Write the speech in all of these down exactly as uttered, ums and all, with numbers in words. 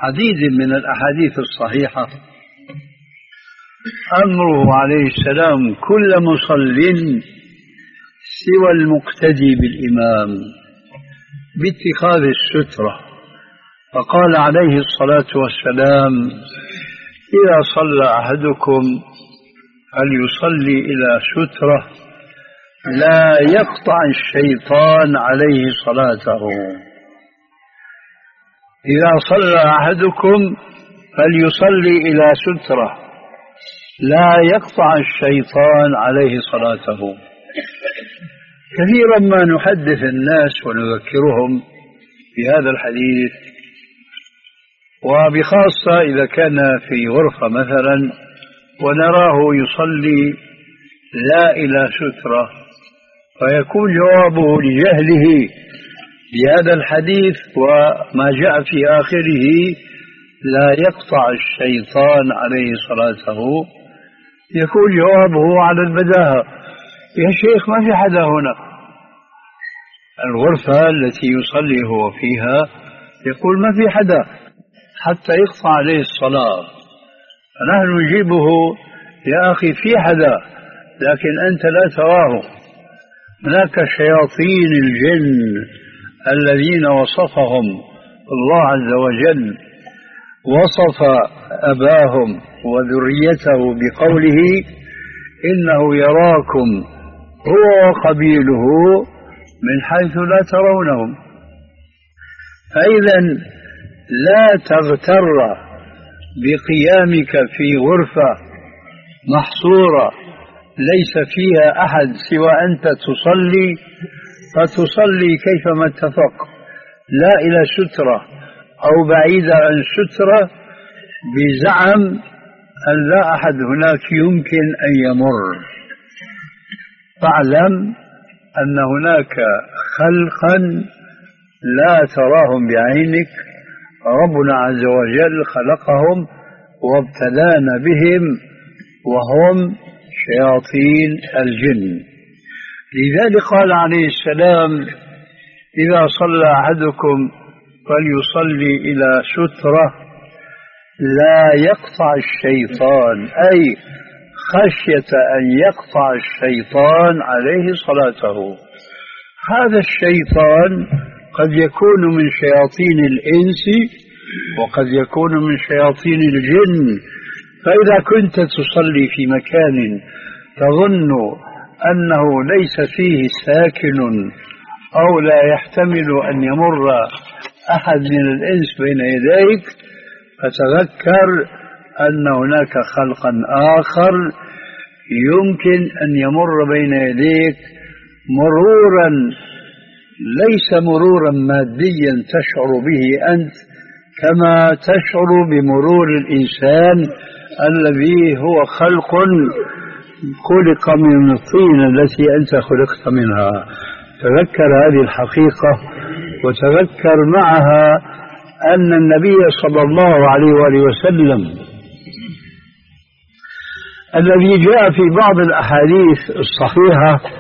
عديد من الأحاديث الصحيحة أمره عليه السلام كل مصل سوى المقتدي بالإمام باتخاذ السترة، فقال عليه الصلاة والسلام: إذا صلى أحدكم فليصلي إلى سترة لا يقطع الشيطان عليه صلاته. إذا صلى أحدكم فليصلي إلى سترة لا يقطع الشيطان عليه صلاته. كثيرا ما نحدث الناس ونذكرهم بهذا الحديث، وبخاصة إذا كان في غرفة مثلا ونراه يصلي لا إلى سترة، فيكون جوابه لجهله بهذا الحديث وما جاء في آخره: لا يقطع الشيطان عليه صلاته. يكون جوابه على البداهة: يا شيخ ما في حدا هنا، الغرفة التي يصلي هو فيها يقول ما في حدا حتى يقطع عليه الصلاة. فنحن نجيبه: يا أخي في حدا لكن أنت لا تراه. هناك شياطين الجن الذين وصفهم الله عز وجل، وصف أباهم وذريته بقوله: إنه يراكم هو وقبيله من حيث لا ترونهم. فإذا لا تغتر بقيامك في غرفة محصورة ليس فيها أحد سوى أنت تصلي، فتصلي كيفما اتفق، لا إلى سترة أو بعيدة عن سترة، بزعم أن لا أحد هناك يمكن أن يمر. فاعلم أن هناك خلقا لا تراهم بعينك، ربنا عز وجل خلقهم وابتلانا بهم، وهم شياطين الجن. لذلك قال عليه السلام: إذا صلى أحدكم فليصلي إلى سترة لا يقطع الشيطان، أي خشية أن يقطع الشيطان عليه صلاته. هذا الشيطان قد يكون من شياطين الإنس وقد يكون من شياطين الجن. فإذا كنت تصلي في مكان تظن أنه ليس فيه ساكن أو لا يحتمل أن يمر أحد من الإنس بين يديك، فتذكر أن هناك خلقا آخر يمكن أن يمر بين يديك مرورا ليس مرورا ماديا تشعر به أنت كما تشعر بمرور الإنسان الذي هو خلق خلق من الطين التي أنت خلقت منها. تذكر هذه الحقيقة، وتذكر معها أن النبي صلى الله عليه وآله وسلم الذي جاء في بعض الأحاديث الصحيحة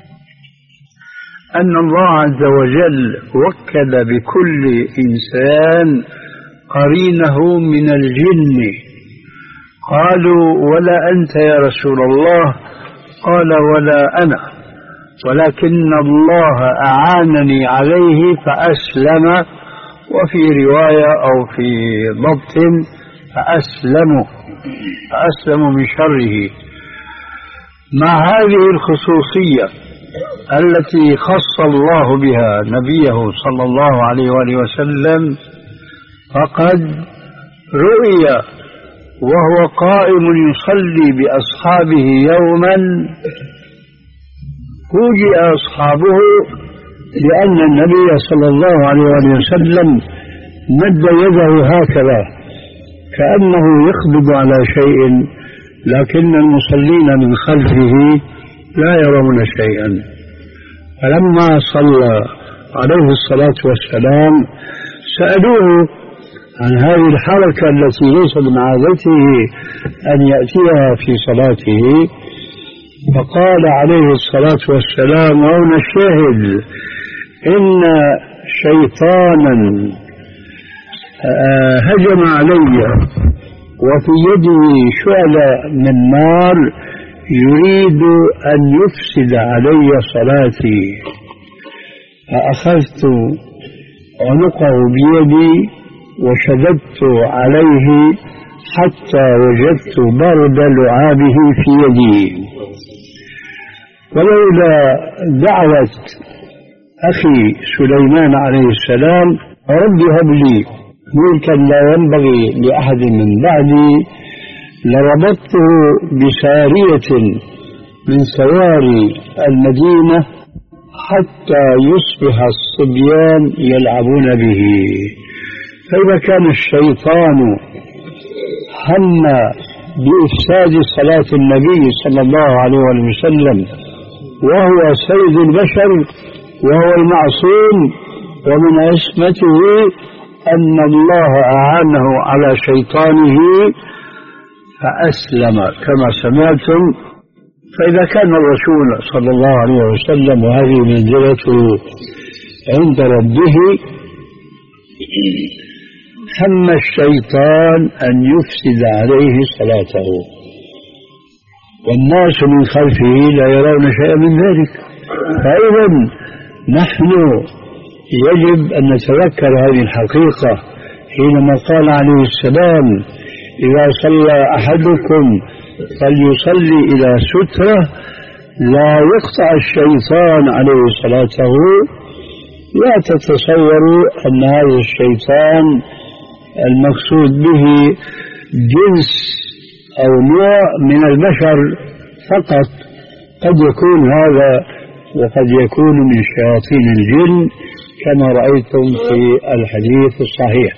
أن الله عز وجل وكل بكل إنسان قرينه من الجن. قالوا: ولا أنت يا رسول الله؟ قال: ولا أنا، ولكن الله أعانني عليه فأسلم، وفي رواية أو في ضبط فأسلموا فأسلموا من شره. مع هذه الخصوصية التي خص الله بها نبيه صلى الله عليه وآله وسلم، فقد رؤي وهو قائم يصلي بأصحابه يوما، فوجئ أصحابه لأن النبي صلى الله عليه وآله وسلم مد يده هكذا كأنه يقبض على شيء، لكن المصلين من خلفه لا يرون شيئا. فلما صلى عليه الصلاة والسلام سألوه عن هذه الحركة التي ليس من عادته أن يأتيها في صلاته، فقال عليه الصلاة والسلام: وهنا الشاهد، إن شيطانا هجم علي وفي يده شعلة من نار يريد أن يفسد علي صلاتي، فأخذت عنقه بيدي وشددت عليه حتى وجدت برد لعابه في يدي. ولولا دعوة أخي سليمان عليه السلام رب هب لي ملكا لا ينبغي لأحد من بعدي لربطته بسارية من سواري المدينة حتى يصبح الصبيان يلعبون به. فإذا كان الشيطان هم بإفساد صلاة النبي صلى الله عليه وسلم وهو سيد البشر وهو المعصوم ومن عصمته أن الله أعانه على شيطانه فأسلم كما سمعتم. فإذا كان الرسول صلى الله عليه وسلم وهذه منزلته عند ربه هم الشيطان أن يفسد عليه صلاته والناس من خلفه لا يرون شيئا من ذلك. فإذا نحن يجب أن نتذكر هذه الحقيقة حينما قال عليه السلام إذا صلى أحدكم فليصلي إلى سترة لا يقطع الشيطان عليه صلاته. لا تتصوروا أن هذا الشيطان المقصود به جنس أو نوع من البشر فقط، قد يكون هذا وقد يكون من شياطين الجن كما رأيتم في الحديث الصحيح.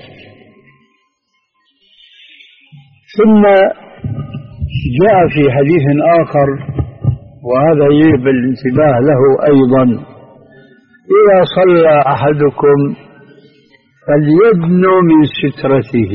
ثم جاء في حديث آخر وهذا يجب الانتباه له أيضا إذا صلى أحدكم فليدنو من سترته.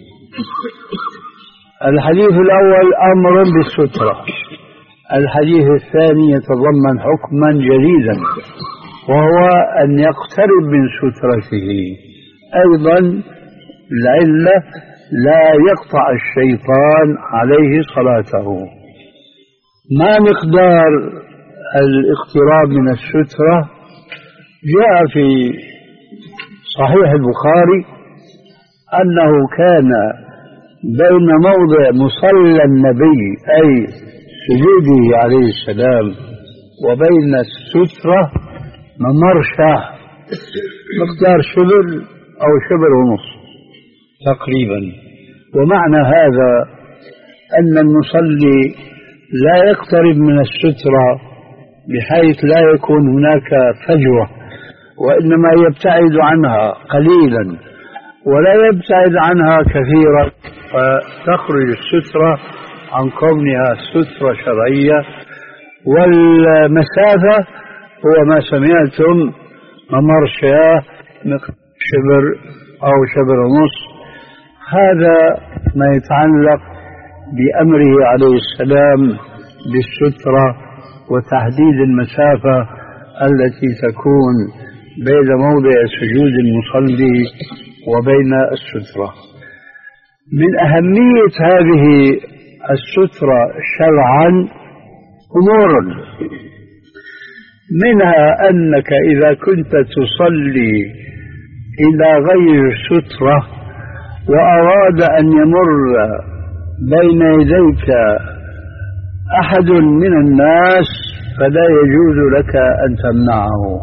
الحديث الأول أمر بالسترة، الحديث الثاني يتضمن حكما جديدا وهو أن يقترب من سترته. أيضا العلة لا يقطع الشيطان عليه صلاته. ما مقدار الاقتراب من السترة؟ جاء في صحيح البخاري أنه كان بين موضع مصلى النبي أي سجوده عليه السلام وبين السترة ممرشة مقدار شبر أو شبر ونصف تقريبا. ومعنى هذا أن المصلي لا يقترب من السترة بحيث لا يكون هناك فجوة، وإنما يبتعد عنها قليلا ولا يبتعد عنها كثيرا، فتخرج السترة عن كونها سترة شرعية. والمسافة هو ما سمعتم ممر شياه شبر أو شبر ونصف. هذا ما يتعلق بأمره عليه السلام بالسترة وتحديد المسافة التي تكون بين موضع سجود المصلي وبين السترة. من أهمية هذه السترة شرعا أمور، منها أنك إذا كنت تصلي إلى غير سترة وأراد أن يمر بين يديك أحد من الناس فلا يجوز لك أن تمنعه.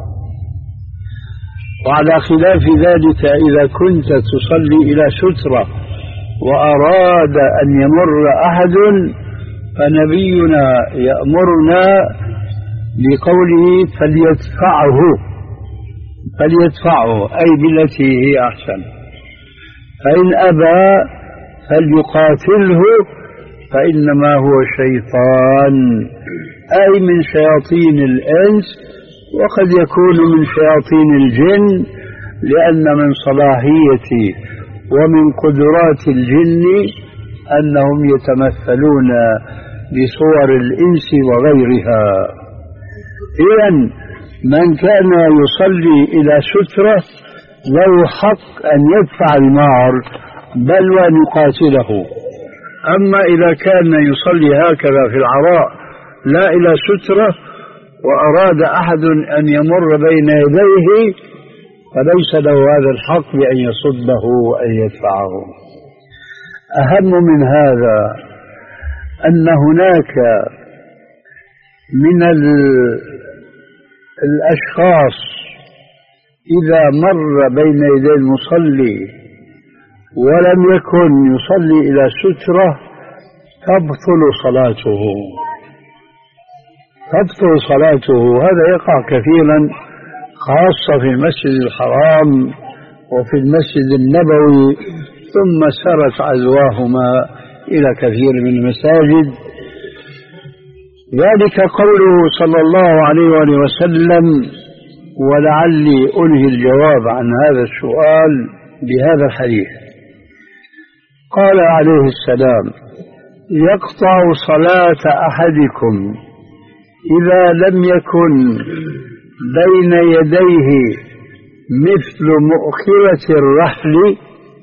وعلى خلاف ذلك إذا كنت تصلي إلى سترة وأراد أن يمر أحد فنبينا يأمرنا بقوله فليدفعه فليدفعه أي بالتي هي أحسن، فإن أبى فليقاتله فإنما هو شيطان أي من شياطين الإنس وقد يكون من شياطين الجن، لأن من صلاحية ومن قدرات الجن أنهم يتمثلون بصور الإنس وغيرها. إذن من كان يصلي إلى سترة له حق أن يدفع المهر بل وأن يقاتله. أما إذا كان يصلي هكذا في العراء لا إلى سترة وأراد أحد أن يمر بين يديه فليس له هذا الحق بأن يصده وأن يدفعه. أهم من هذا أن هناك من الأشخاص إذا مر بين يدي المصلي ولم يكن يصلي إلى سترة تبطل صلاته تبطل صلاته. هذا يقع كثيرا خاصة في المسجد الحرام وفي المسجد النبوي، ثم سرت عزواهما إلى كثير من المساجد. ذلك قوله صلى الله عليه وآله وسلم، ولعلي أنهي الجواب عن هذا السؤال بهذا الحديث. قال عليه السلام: يقطع صلاة أحدكم إذا لم يكن بين يديه مثل مؤخرة الرحل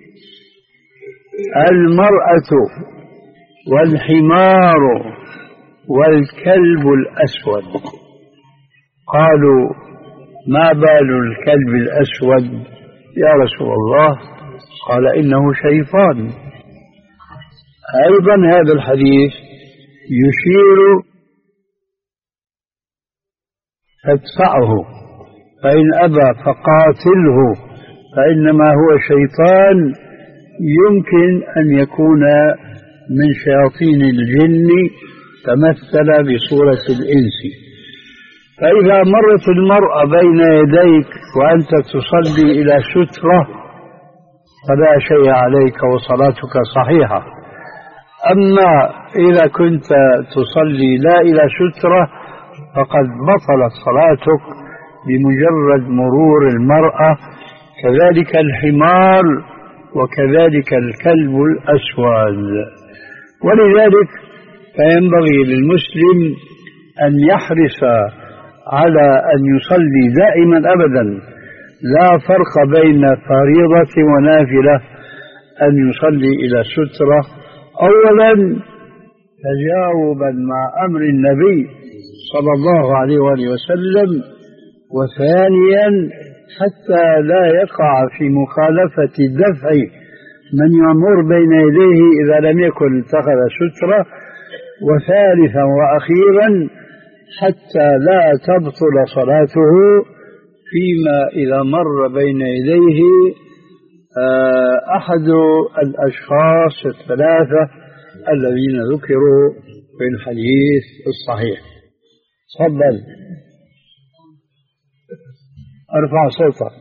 المرأة والحمار والكلب الأسود. قالوا: ما بال الكلب الأسود يا رسول الله؟ قال: إنه شيطان. أيضا هذا الحديث يشير فادفعه، فإن أبى فقاتله، فإنما هو شيطان يمكن أن يكون من شياطين الجن تمثل بصورة الإنس. فإذا مرت المرأة بين يديك وأنت تصلي إلى سترة فلا شيء عليك وصلاتك صحيحة. أما إذا كنت تصلي لا إلى سترة فقد بطلت صلاتك بمجرد مرور المرأة، كذلك الحمار وكذلك الكلب الأسود. ولذلك فينبغي للمسلم أن يحرص على أن يصلي دائما أبدا، لا فرق بين فريضة ونافلة، أن يصلي إلى سترة أولا تجاوبا مع أمر النبي صلى الله عليه وآله وسلم، وثانيا حتى لا يقع في مخالفة دفع من يمر بين يديه إذا لم يكن اتخذ سترة، وثالثا وأخيرا حتى لا تبطل صلاته فيما إذا مر بين يديه أحد الأشخاص الثلاثة الذين ذكروا في الحديث الصحيح. تفضل ارفع صوتك.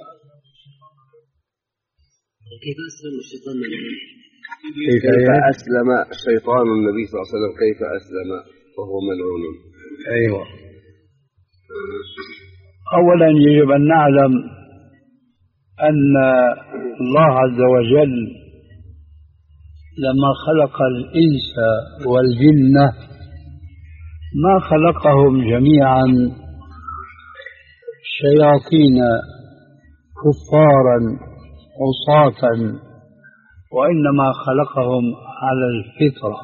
كيف أسلم الشيطان النبي؟ كيف, كيف أسلم الشيطان النبي صلى الله عليه وسلم؟ كيف أسلم وهو ملعون؟ أيوة. أولا يجب أن نعلم أن الله عز وجل لما خلق الإنس والجن ما خلقهم جميعا شياطين كفارا عصاة، وإنما خلقهم على الفطرة.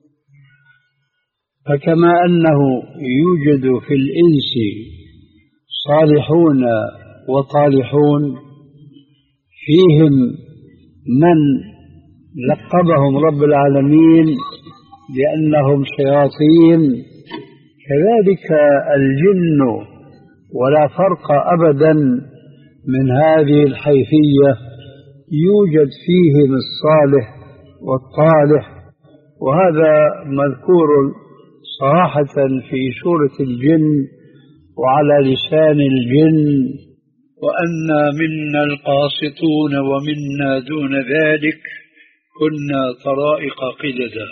فكما أنه يوجد في الإنس صالحون وطالحون، فيهم من لقبهم رب العالمين بأنهم شياطين، كذلك الجن، ولا فرق أبدا من هذه الحيثية. يوجد فيهم الصالح والطالح، وهذا مذكور صراحة في سورة الجن وعلى لسان الجن: وأنا منا القاسطون ومنا دون ذلك كنا طرائق قددا.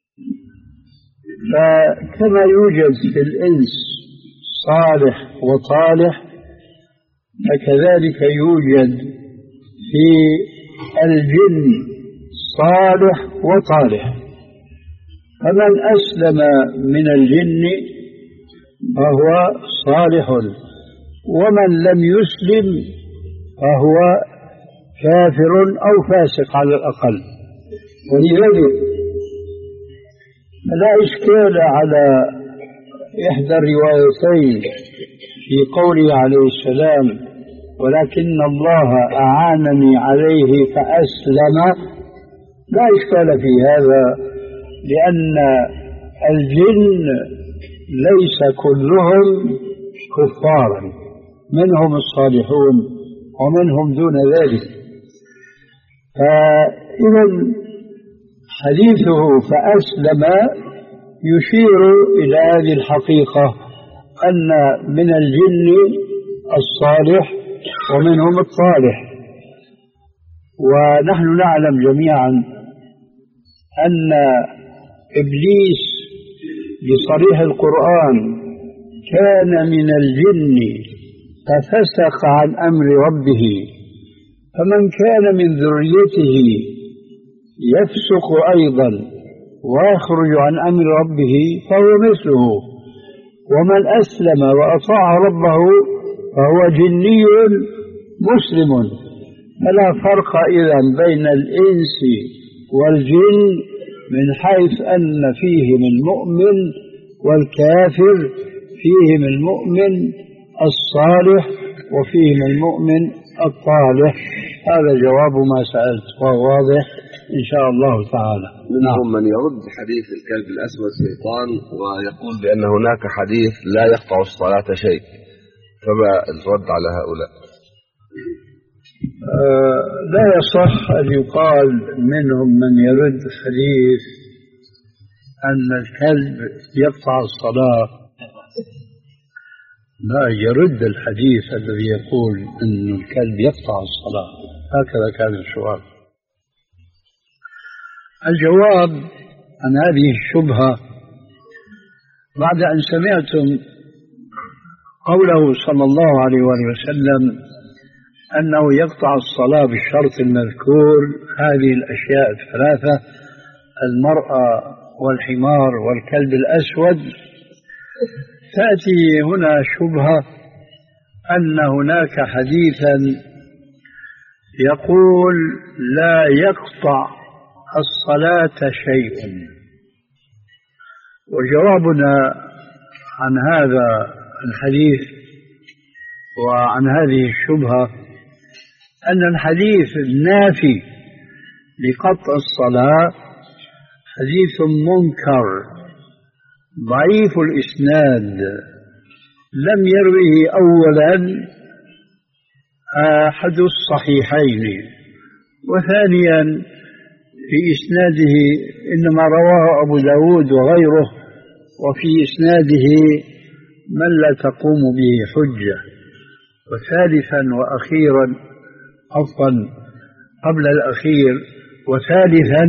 فكما يوجد في الإنس صالح وطالح، فكذلك يوجد في الجن صالح وطالح. فمن أسلم من الجن فهو صالح، ومن لم يسلم فهو كافر أو فاسق على الأقل. ولذلك لا إشكال على إحدى الروايتين في قوله عليه السلام ولكن الله أعانني عليه فأسلم، لا إشكال في هذا، لأن الجن ليس كلهم كفارا، منهم الصالحون ومنهم دون ذلك. فإذا حديثه فأسلم يشير إلى هذه الحقيقة أن من الجن الصالح ومنهم الطالح. ونحن نعلم جميعا أن إبليس بصريح القرآن كان من الجن ففسق عن أمر ربه، فمن كان من ذريته يفسق أيضا ويخرج عن أمر ربه فهو مثله، ومن أسلم وأطاع ربه فهو جني مسلم. فلا فرق إذن بين الإنس والجن من حيث أن فيهم المؤمن والكافر، فيهم المؤمن الصالح وفيهم المؤمن الطالح. هذا جواب ما سألت وهو واضح إن شاء الله تعالى. منهم من يرد حديث الكلب الأسود شيطان ويقول بأن هناك حديث لا يقطع الصلاة شيء، فما الرد على هؤلاء؟ آه لا يصح أن يقال منهم من يرد حديث أن الكلب يقطع الصلاة. لا، يرد الحديث الذي يقول أن الكلب يقطع الصلاة. هكذا كان السؤال. الجواب عن هذه الشبهة بعد أن سمعتم قوله صلى الله عليه وآله وسلم أنه يقطع الصلاة بالشرط المذكور، هذه الأشياء الثلاثة: المرأة والحمار والكلب الأسود، تأتي هنا شبهة أن هناك حديثا يقول لا يقطع الصلاة شيء. وجوابنا عن هذا الحديث وعن هذه الشبهة أن الحديث النافي لقطع الصلاة حديث منكر ضعيف الإسناد، لم يروه أولا أحد الصحيحين، وثانيا في إسناده إنما رواه أبو داود وغيره، وفي إسناده من لا تقوم به حجة. وثالثا وأخيرا، عفوا قبل الأخير وثالثا،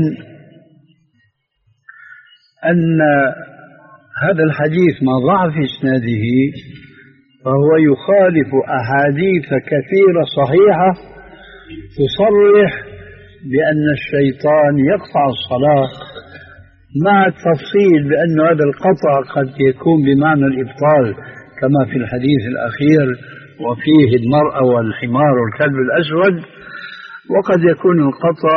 أن هذا الحديث مع ضعف إسناده فهو يخالف أحاديث كثيرة صحيحة تصرح بأن الشيطان يقطع الصلاة، مع التفصيل بأن هذا القطع قد يكون بمعنى الإبطال كما في الحديث الأخير وفيه المرأة والحمار والكلب الأسود، وقد يكون القطع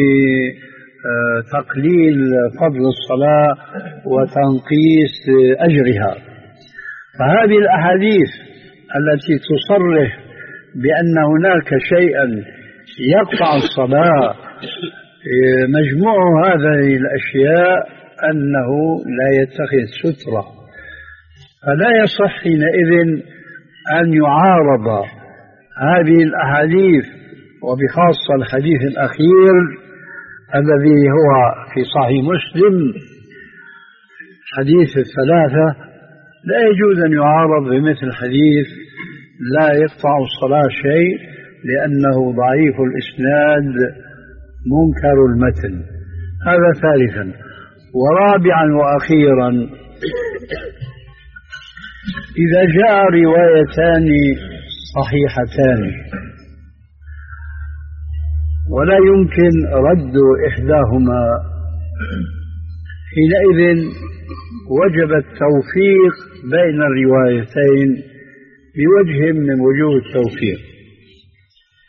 بتقليل فضل الصلاة وتنقيس أجرها. فهذه الأحاديث التي تصرح بأن هناك شيئا يقطع الصلاة مجموع هذه الأشياء أنه لا يتخذ سترة، فلا يصح حينئذ أن يعارض هذه الأحاديث، وبخاصة الحديث الأخير الذي هو في صحيح مسلم حديث الثلاثة، لا يجوز أن يعارض بمثل حديث لا يقطع الصلاة شيء، لأنه ضعيف الإسناد منكر المتن. هذا ثالثا. ورابعا وأخيرا، إذا جاء روايتان صحيحتان ولا يمكن رد إحداهما، حينئذ وجب التوفيق بين الروايتين بوجه من وجوه التوفيق.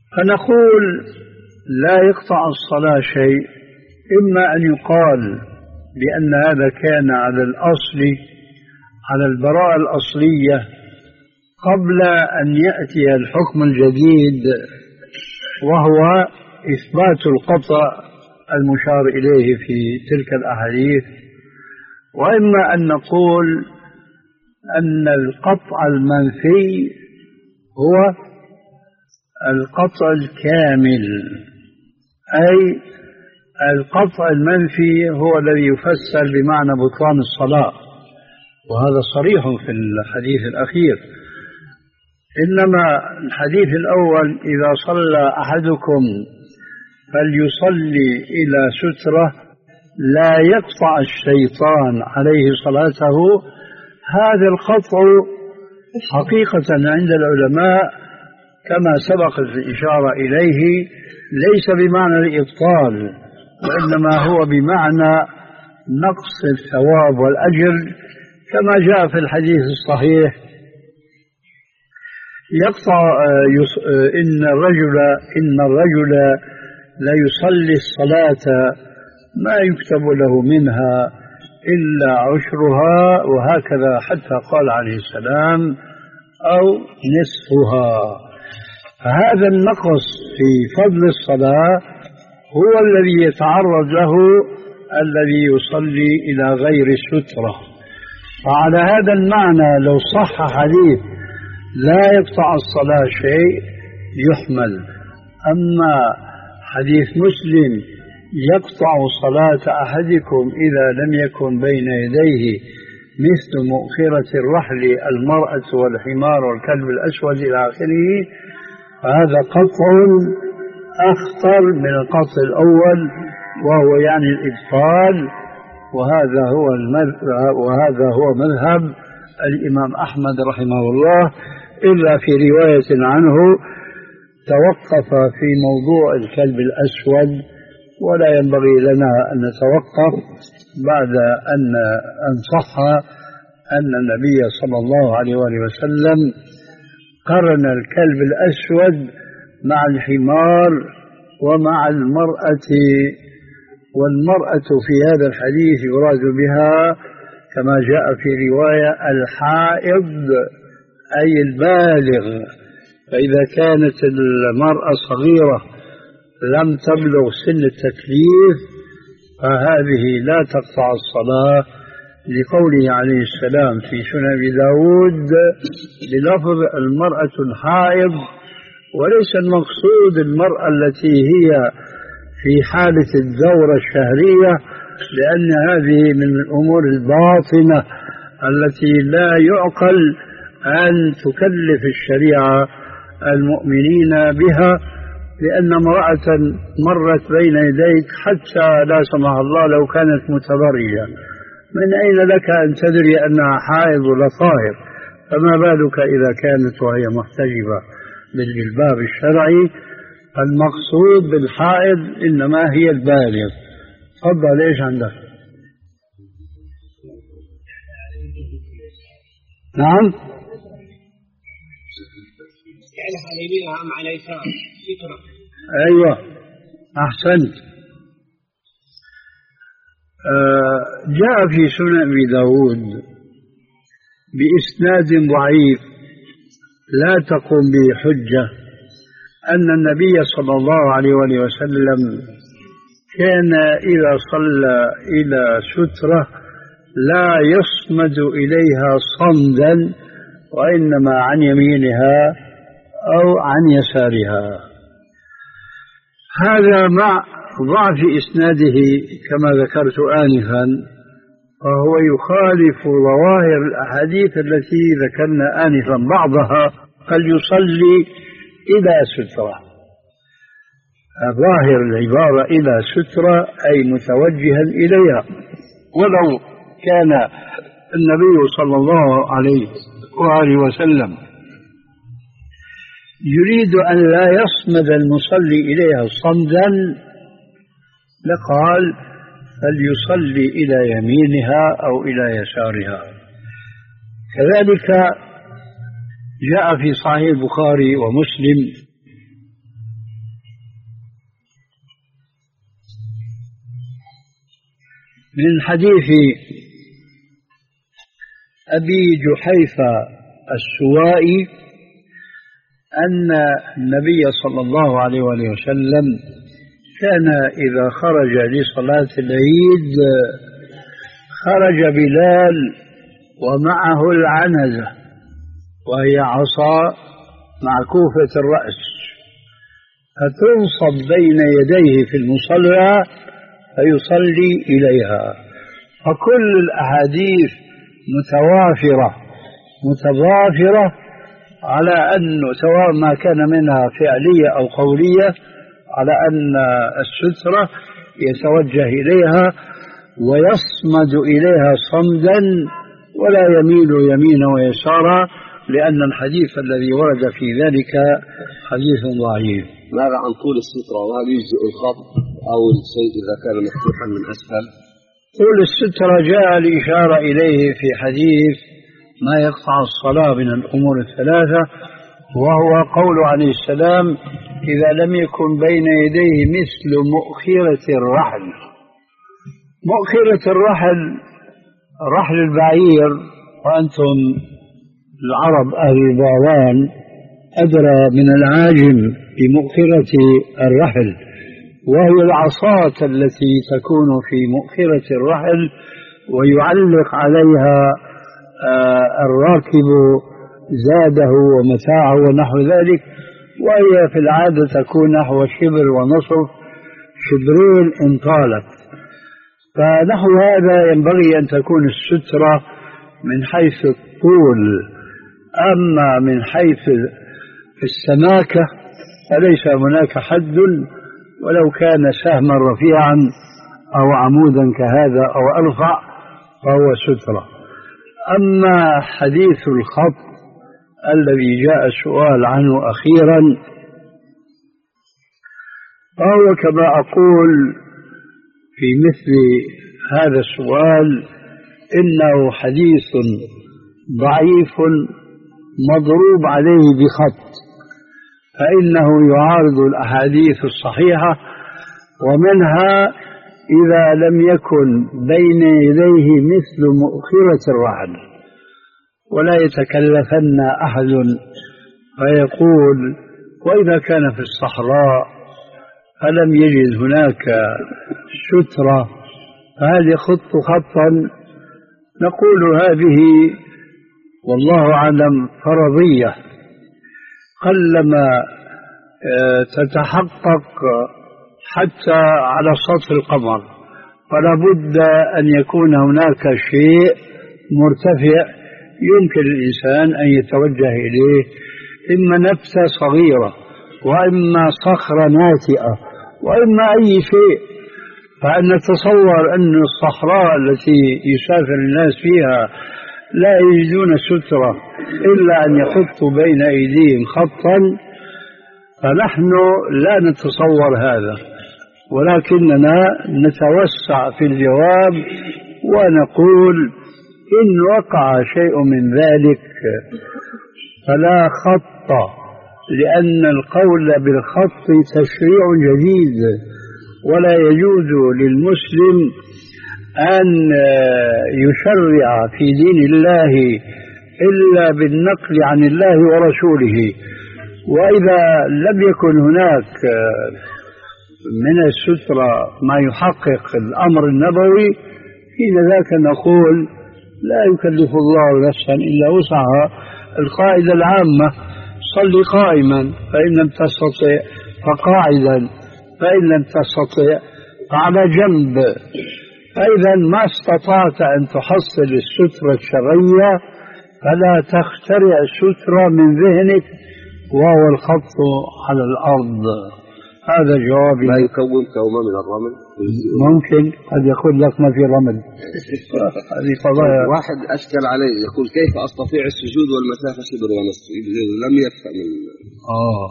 فنقول لا يقطع الصلاة شيء، إما أن يقال بأن هذا كان على الأصل، على البراءة الأصلية قبل أن يأتي الحكم الجديد وهو إثبات القطع المشار إليه في تلك الأحاديث، وإما أن نقول أن القطع المنفي هو القطع الكامل، أي القطع المنفي هو الذي يفسر بمعنى بطلان الصلاة، وهذا صريح في الحديث الأخير. إنما الحديث الأول إذا صلى أحدكم فليصلي إلى سترة لا يقطع الشيطان عليه صلاته، هذا القطع حقيقة عند العلماء كما سبقت الإشارة إليه ليس بمعنى الإبطال، وإنما هو بمعنى نقص الثواب والأجر، كما جاء في الحديث الصحيح يقطع إن الرجل إن الرجل لا يصلي الصلاة ما يكتب له منها إلا عشرها، وهكذا حتى قال عليه السلام أو نصفها. فهذا النقص في فضل الصلاة هو الذي يتعرض له الذي يصلي إلى غير سترة. فعلى هذا المعنى لو صح حديث لا يقطع الصلاة شيء يحمل. أما حديث مسلم يقطع صلاة أحدكم إذا لم يكن بين يديه مثل مؤخرة الرحل المرأة والحمار والكلب الأسود إلى آخره، فهذا قطع أخطر من القطع الأول، وهو يعني الإبطال، وهذا هو المذهب وهذا هو مذهب الإمام أحمد رحمه الله، إلا في رواية عنه توقف في موضوع الكلب الأسود، ولا ينبغي لنا أن نتوقف بعد أن أن صح أن النبي صلى الله عليه وآله وسلم قرن الكلب الأسود مع الحمار ومع المرأة، والمرأة في هذا الحديث يراد بها كما جاء في رواية الحائض أي البالغ، فإذا كانت المرأة صغيرة لم تبلغ سن التكليف فهذه لا تقطع الصلاة، لقوله عليه السلام في سنن أبي داود بلفظ المرأة الحائض، وليس المقصود المرأة التي هي في حالة الدورة الشهرية، لأن هذه من الأمور الباطنة التي لا يعقل أن تكلف الشريعة المؤمنين بها، لأن امرأة مرت بين يديك حتى لا سمح الله لو كانت متبرجة، من أين لك أن تدري أنها حائض ولا طاهر؟ فما بالك إذا كانت وهي محتجبة بالجلباب الشرعي. المقصود بالحائض إنما هي البالغ. تفضل، إيش عندك؟ نعم، يعني على يمينها أم على يسار سترة. أيوة أحسنت. آه جاء في سنن أبي داود بإسناد ضعيف لا تقوم به حجة أن النبي صلى الله عليه وآله وسلم كان إذا صلى إلى سترة لا يصمد إليها صمدا، وإنما عن يمينها أو عن يسارها. هذا مع ضعف إسناده كما ذكرت آنفا، وهو يخالف ظواهر الأحاديث التي ذكرنا آنفا بعضها، فليصلي إلى سترة. ظاهر العبارة إلى سترة أي متوجها إليها، ولو كان النبي صلى الله عليه وآله وسلم يريد أن لا يصمد المصلي إليها صمدا لقال فليصلي إلى يمينها أو إلى يسارها. كذلك جاء في صحيح البخاري ومسلم من حديث أبي جحيفة السوائي أن النبي صلى الله عليه وآله وسلم كان إذا خرج لصلاة العيد خرج بلال ومعه العنزة وهي عصا معكوفة الرأس فتنصب بين يديه في المصلى فيصلي إليها. فكل الأحاديث متوافرة متضافرة على أنه سواء ما كان منها فعلية أو قولية على أن السترة يتوجه إليها ويصمد إليها صمدا ولا يميل يمينا ويسارا، لأن الحديث الذي ورد في ذلك حديث ضعيف. ماذا عن طول السترة؟ وهل يجزئ الخط أو الشيء إذا كان مفتوحا من أسفل؟ طول السترة جاء الإشارة إليه في حديث ما يقطع الصلاة من الأمور الثلاثة، وهو قول عليه السلام إذا لم يكن بين يديه مثل مؤخرة الرحل. مؤخرة الرحل رحل البعير، وأنتم العرب أهل البعوان أدرى من العاجم بمؤخرة الرحل، وهي العصاة التي تكون في مؤخرة الرحل ويعلق عليها الراكب زاده ومتاعه ونحو ذلك، وهي في العادة تكون نحو شبر ونصف، شبرين إن طالت. فنحو هذا ينبغي أن تكون السترة من حيث الطول، أما من حيث السماكة فليس هناك حد، ولو كان سهما رفيعا أو عمودا كهذا أو أرفع فهو سترة. أما حديث الخط الذي جاء السؤال عنه أخيرا فهو كما أقول في مثل هذا السؤال إنه حديث ضعيف مضروب عليه بخط، فإنه يعارض الأحاديث الصحيحة، ومنها إذا لم يكن بين يديه مثل مؤخرة الرحل. ولا يتكلفن أحد فيقول وإذا كان في الصحراء فلم يجد هناك سترة فهل يخط خطا؟ نقول هذه والله أعلم فرضية قلما تتحقق حتى على سطح القمر، فلا بد أن يكون هناك شيء مرتفع يمكن الإنسان أن يتوجه إليه، إما نبتة صغيرة وإما صخرة ناتئة وإما أي شيء. فأن نتصور أن الصحراء التي يسافر الناس فيها لا يجدون سترة إلا أن يحطوا بين أيديهم خطا، فنحن لا نتصور هذا، ولكننا نتوسع في الجواب ونقول إن وقع شيء من ذلك فلا خط، لأن القول بالخط تشريع جديد، ولا يجوز للمسلم أن يشرع في دين الله إلا بالنقل عن الله ورسوله. وإذا لم يكن هناك من السترة ما يحقق الأمر النبوي حين ذاك نقول لا يكلف الله نفسا إلا وسعها. القاعدة العامة صل قائما فإن لم تستطع فقاعدا فإن لم تستطع فعلى جنب. فإذا ما استطعت أن تحصل السترة الشرعية فلا تخترع سترة من ذهنك وهو الخط على الأرض. هذا جوابي. لا يكون كومة من الرمل؟ ممكن قد يقول لك ما في رمل. هذه قضايا. واحد أشكل عليه يقول كيف أستطيع السجود والمسافة شبر ونصف؟ لم يفهم. آه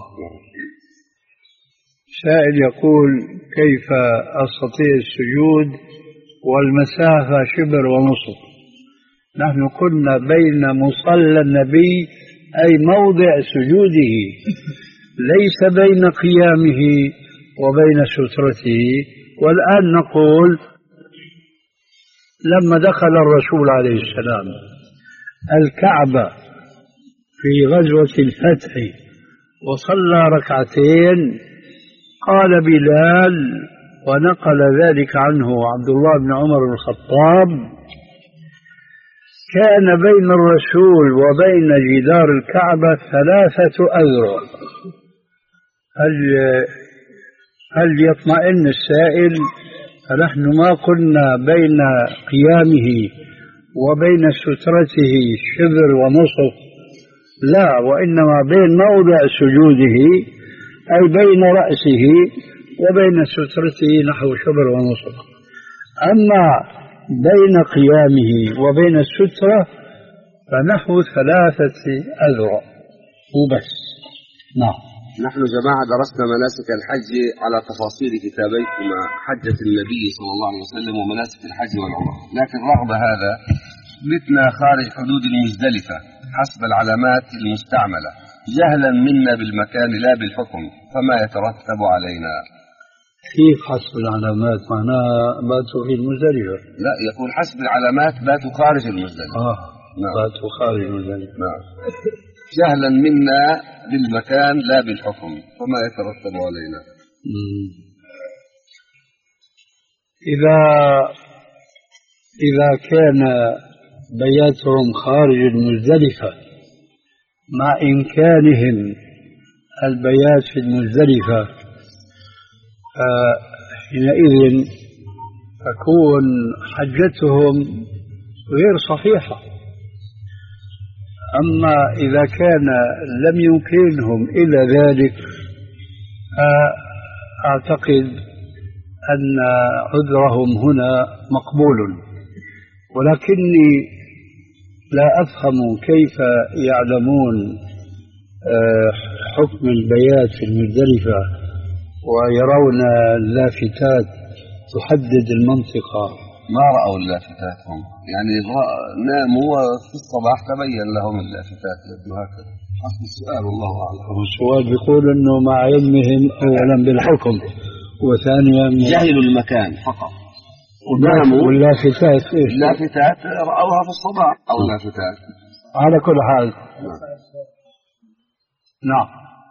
سائل يقول كيف أستطيع السجود والمسافة شبر ونصف؟ نحن قلنا بين مصلى النبي أي موضع سجوده، ليس بين قيامه وبين سترته. والآن نقول لما دخل الرسول عليه السلام الكعبة في غزوة الفتح وصلى ركعتين، قال بلال، ونقل ذلك عنه عبد الله بن عمر بن الخطاب: كان بين الرسول وبين جدار الكعبة ثلاثة أذرع. هل هل يطمئن السائل؟ فنحن ما قلنا بين قيامه وبين سترته شبر ونصف، لا، وإنما بين موضع سجوده أي بين رأسه وبين سترته نحو شبر ونصف. أما بين قيامه وبين السترة فنحو ثلاثة أذرع وبس. نعم. نحن جماعة درسنا مناسك الحج على تفاصيل كتابيكما حجة النبي صلى الله عليه وسلم ومناسك الحج والعمرة، لكن رغم هذا بتنا خارج حدود المزدلفة حسب العلامات المستعملة جهلا منا بالمكان لا بالحكم، فما يترتب علينا؟ كيف حسب العلامات؟ معناها باتوا في المزدلفة؟ لا، يقول حسب العلامات باتوا خارج المزدلفة. آه. نعم. باتوا خارج المزدلفة. نعم. جهلا منا بالمكان لا بالحكم، فما يترتب علينا؟ مم. إذا إذا كان بياتهم خارج المزدلفة مع إمكانهم البيات في المزدلفة، حينئذ تكون حجتهم غير صحيحة. أما إذا كان لم يمكنهم إلى ذلك أعتقد أن عذرهم هنا مقبول، ولكني لا أفهم كيف يعلمون حكم البيات في المزدلفة ويرون اللافتات تحدد المنطقة. ما رأوا اللافتات هم، يعني ناموا وفي الصباح تبين لهم اللافتات، هكذا حسب السؤال والله أعلم. السؤال بيقول أنه مع علمهم أولا بالحكم وثانيا جهلوا المكان فقط وناموا. واللافتات إيش؟ اللافتات رأوها في الصباح أو لافتات على كل حال. نعم.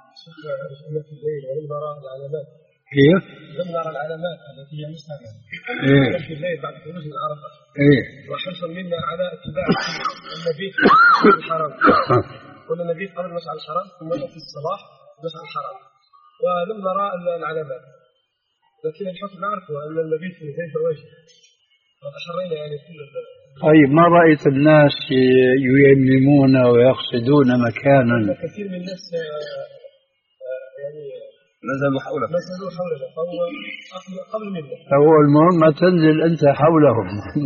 كيف؟ لم نرى العلامات التي هي مستعملة. إيه. في الليل بعد خروج من عرفة. إيه. وحرصا منا على اتباع المبيت في الحرم. قلنا المبيت قبل مشعر الحرم ثم في الصباح مشعر الحرم. ولم نرى العلامات. لكن الحكم نعرفه أن المبيت في زيت الوجه. وتحرينا يعني كل. طيب ما رأيت الناس ييممون ويقصدون مكانا؟ كثير من الناس يعني نزلوا حوله نزلوا حوله فهو قبل منه. هو المهم ما تنزل أنت حولهم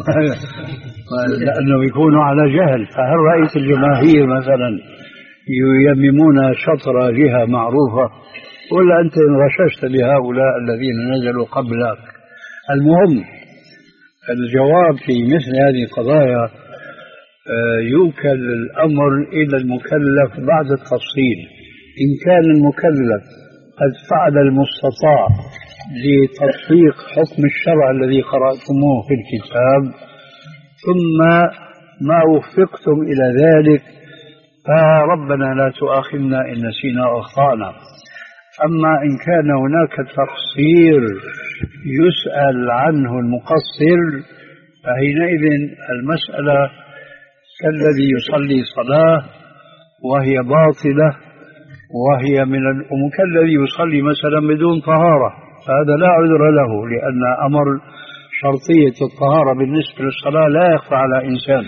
لأنه يكونوا على جهل. فهل رأيت الجماهير مثلا ييممون شطر جهة معروفة، ولا أنت انغششت بهؤلاء الذين نزلوا قبلك؟ المهم الجواب في مثل هذه القضايا يوكل الأمر إلى المكلف بعد التفصيل. إن كان المكلف قد فعل المستطاع لتطبيق حكم الشرع الذي قرأتموه في الكتاب ثم ما وفقتم إلى ذلك فربنا لا تؤاخذنا إن نسينا أو أخطأنا. أما إن كان هناك تقصير يسأل عنه المقصر فحينئذ المسألة كالذي يصلي صلاة وهي باطلة وهي من الأمور، كالذي يصلي مثلا بدون طهارة، فهذا لا عذر له، لأن أمر شرطية الطهارة بالنسبة للصلاة لا يخفى على إنسان.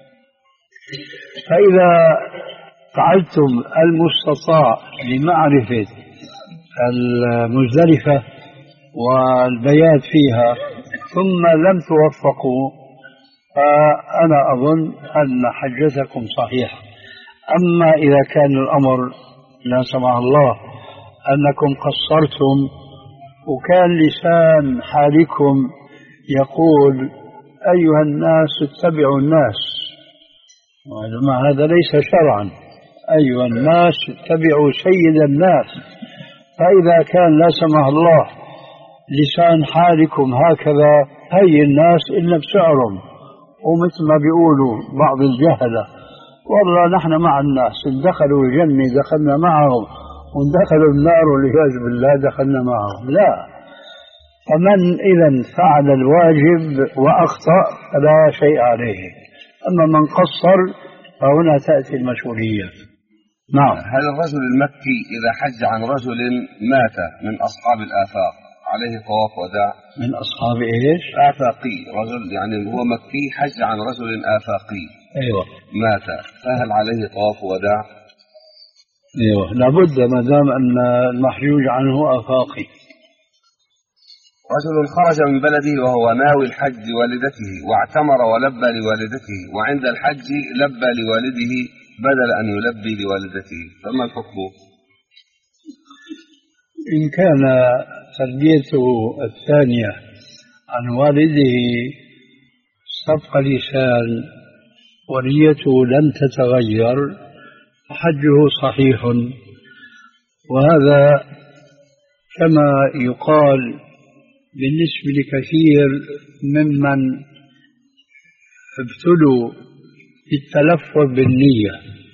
فإذا فعلتم المستطاع لمعرفة المزدلفة والبيات فيها ثم لم توفقوا فأنا أظن أن حجتكم صحيحة. أما إذا كان الأمر لا سمح الله أنكم قصرتم وكان لسان حالكم يقول أيها الناس اتبعوا الناس، ما هذا ليس شرعا، أيها الناس اتبعوا سيد الناس. فإذا كان لا سمح الله لسان حالكم هكذا هي الناس إلا بسعرهم ومثل ما بيقولوا بعض الجهلة والله نحن مع الناس، إن دخلوا الجنة دخلنا معهم وإن دخلوا النار والعياذ بالله دخلنا معهم. لا، فمن إذا فعل الواجب وأخطأ فلا شيء عليه، أما من قصر فهنا تأتي المسؤولية. نعم. هل الرجل المكي إذا حج عن رجل مات من أصحاب الآفاق عليه طواف وداع؟ من أصحاب إيش؟ آفاقي، رجل يعني هو مكي حج عن رجل آفاقي. أيوة. مات، فهل عليه طواف وداع؟ أيوة، لابد ما دام أن المحجوج عنه آفاقي. رجل خرج من بلده وهو ناوي الحج لوالدته واعتمر ولبى لوالدته، وعند الحج لبى لوالده بدل أن يلبي لوالدته، فما الحكم؟ إن كان تلبيته الثانية عن والده سبق لسان ونيته لن تتغير فحجه صحيح، وهذا كما يقال بالنسبة لكثير ممن ابتلوا بالتلفظ بالنية.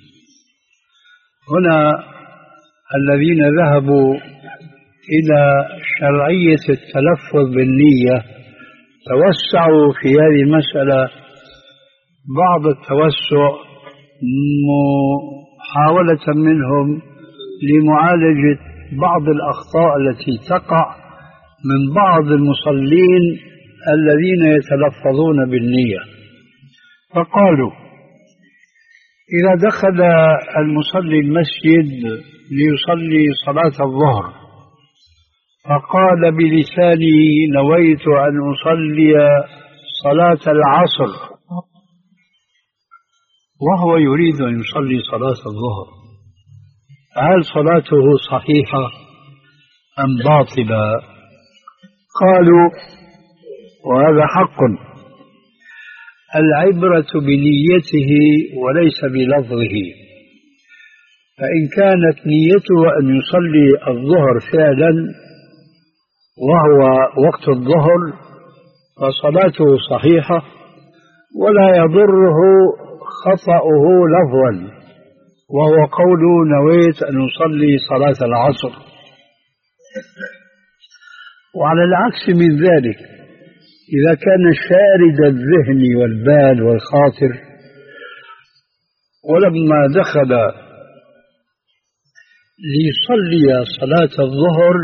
هنا الذين ذهبوا إلى شرعية التلفظ بالنية توسعوا في هذه المسألة بعض التوسع محاولة منهم لمعالجة بعض الأخطاء التي تقع من بعض المصلين الذين يتلفظون بالنية. فقالوا إذا دخل المصلي المسجد ليصلي صلاة الظهر فقال بلسانه نويت أن أصلي صلاة العصر وهو يريد أن يصلي صلاة الظهر، هل صلاته صحيحة أم باطلة؟ قالوا وهذا حق، العبرة بنيته وليس بلفظه، فإن كانت نيته أن يصلي الظهر فعلا وهو وقت الظهر فصلاته صحيحة ولا يضره خطأه لفظا، وهو قوله نويت أن أصلي صلاة العصر. وعلى العكس من ذلك إذا كان شارد الذهن والبال والخاطر ولما دخل ليصلي صلاة الظهر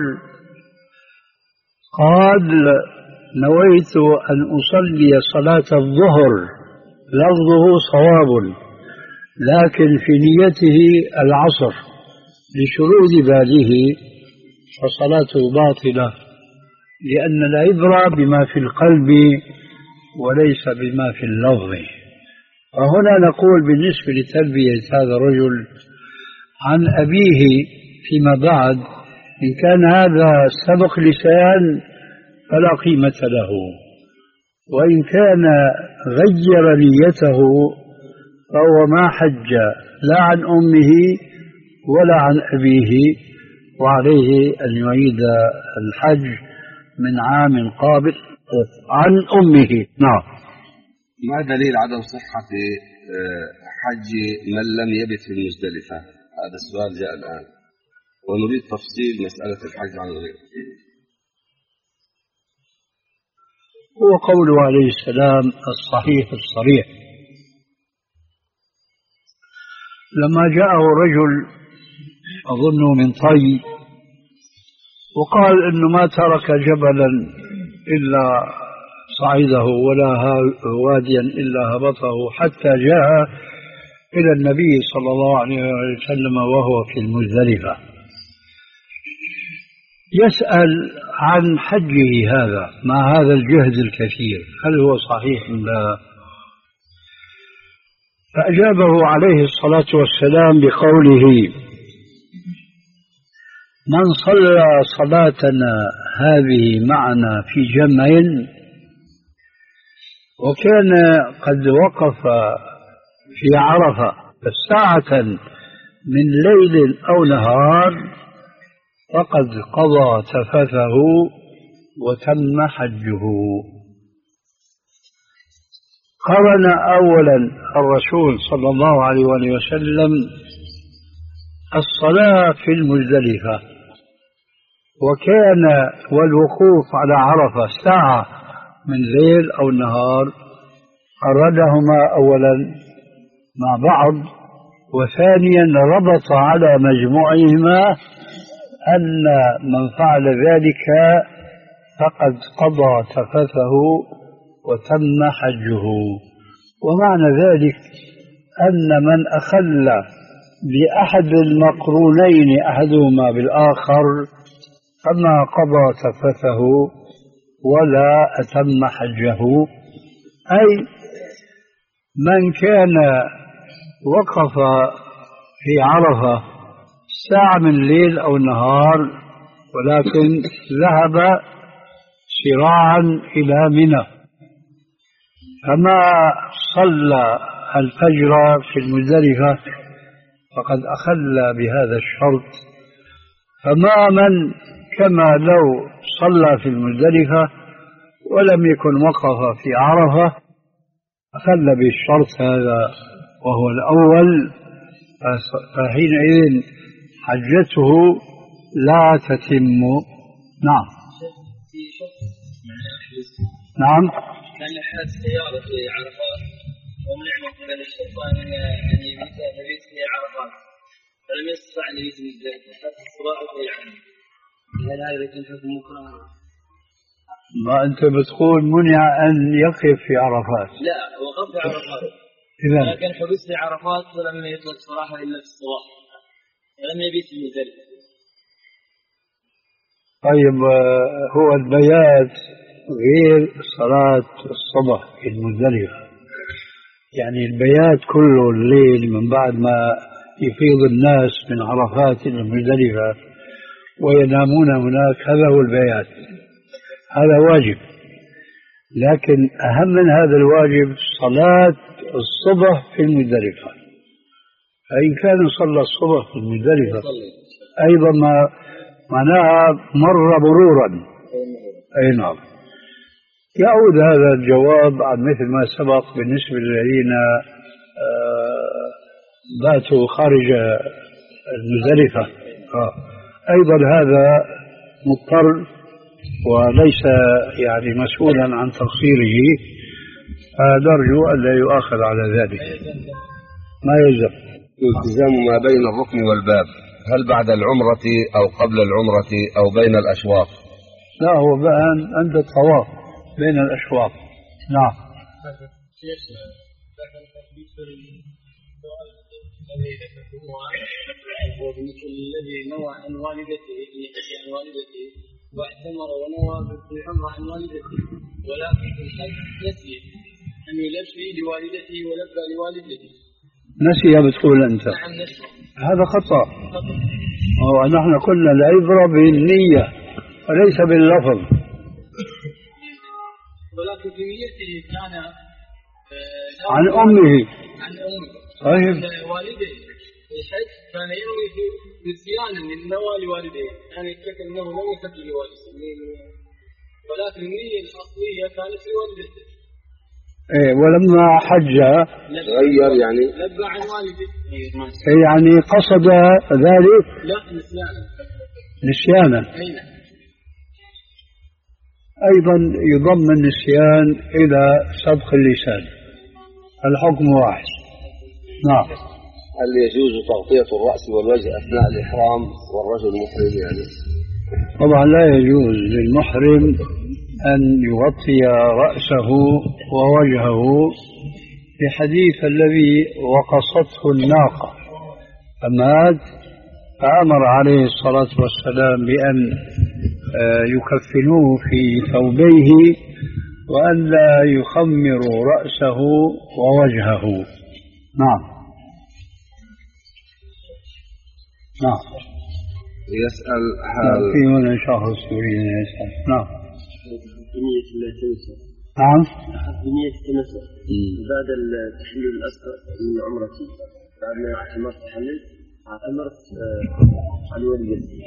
قال نويت أن أصلي صلاة الظهر، لفظه صواب لكن في نيته العصر لشرود باله فصلاته باطلة، لأن العبرة بما في القلب وليس بما في اللفظ. وهنا نقول بالنسبة لتلبية هذا الرجل عن أبيه فيما بعد إن كان هذا سبق لسان فلا قيمة له، وإن كان غير نيته فهو ما حج لا عن أمه ولا عن أبيه، وعليه أن يعيد الحج من عام قابل عن أمه. نعم. ما دليل عدم صحة حج من لم يبت في المزدلفة؟ هذا السؤال جاء الآن ونريد تفصيل مسألة الحج عن غيره. هو قوله عليه السلام الصحيح الصريح لما جاءه رجل أظنه من طي وقال إنه ما ترك جبلا إلا صعده ولا واديا إلا هبطه حتى جاء إلى النبي صلى الله عليه وسلم وهو في المزدلفة، يسأل عن حجه هذا مع هذا الجهد الكثير هل هو صحيح أم لا؟ فأجابه عليه الصلاة والسلام بقوله من صلى صلاتنا هذه معنا في جمع وكان قد وقف في عرفة ساعة من ليل أو نهار فقد قضى تفثه وتم حجه. قرن أولا الرسول صلى الله عليه وآله وسلم الصلاة في المزدلفة، وكان والوقوف على عرفة ساعة من ليل أو نهار، قرنهما أولا مع بعض، وثانيا ربط على مجموعهما أن من فعل ذلك فقد قضى تفثه وتم حجه. ومعنى ذلك أن من أخل بأحد المقرونين أحدهما بالآخر فما قضى تفثه ولا أتم حجه. أي من كان وقف في عرفة ساعة من الليل أو النهار ولكن ذهب سراعا إلى منى فما صلى الفجر في المزدلفة فقد أخل بهذا الشرط. فما من كما لو صلى في المزدلفة ولم يكن وقف في عرفة أخل بالشرط هذا وهو الأول، فحينئذ حجته لا تتم. نعم نعم. كان حادث سيارة في عرفات ومنع من قبل السلطان أن يبيت في عرفات فلم يستطع أن يبيت مزدلفة حتى الصباح يضيع عنه، هل هذا يكون حكم مكره؟ ما أنت بتقول منع أن يقف في عرفات؟ لا، وقف في عرفات لكن حبس في عرفات ولم يطلق صراحة إلا في الصباح ولم يبيت في مزدلفة. طيب هو البيات غير صلاة الصبح في المزدلفة، يعني البيات كله الليل من بعد ما يفيض الناس من عرفات إلى المزدلفة وينامون هناك، هذا هو البيات، هذا واجب. لكن أهم من هذا الواجب صلاة الصبح في المزدلفة. فإن كان صلى الصبح في المزدلفة أيضا ما معناها مر مرورا. أي نعم. يعود هذا الجواب عن مثل ما سبق بالنسبة للذين باتوا خارج المزدلفة، أيضا هذا مضطر وليس يعني مسؤولا عن تقصيره، فنرجو أن لا يؤاخذ على ذلك. ما يلزم التزام ما بين الركن والباب، هل بعد العمرة أو قبل العمرة أو بين الأشواط؟ لا، هو بقى عند الطواف بين الأشواط. نعم. وبالنسبة للذي نوى عن والدته يحكي عن والدته واعتمر ونوى بالعمرة عن والدته ولكن في الحج نسي أن يلبي لوالدته ولبى لوالدته. نسي بتقول أنت؟ نعم نسي. هذا خطأ. ونحن قلنا العبرة بالنية وليس باللفظ. ولكن في نيته كان عن أمه. عن أمه. طيب. والده الحج كان ينوي نسيانا من نوى لوالديه، يعني يفتكر أنه لم يحج لوالده، ولكن النية الأصلية كانت لوالدته. إيه، ولما حج غير يعني لبى عن والده. يعني قصد ذلك؟ لا، نسيانا. نسيانا. أيضا يضم النسيان إلى سبق اللسان، الحكم واحد. نعم. هل يجوز تغطية الرأس والوجه أثناء الإحرام والرجل محرم يعني؟ طبعا لا يجوز للمحرم أن يغطي رأسه ووجهه، بحديث الذي وقصته الناقة فمات، فأمر عليه الصلاة والسلام بأن يكفنوه في ثوبيه وأن لا يخمروا رأسه ووجهه. نعم. نعم. يسأل هل في هنا شخص يريد أن يسأل. نعم. بنية التمسح. نعم. بنية التمسح بعد التحلل الأصغر من عمرتي، بعد ما اعتمرت تحلل اعتمرت عن والدتي.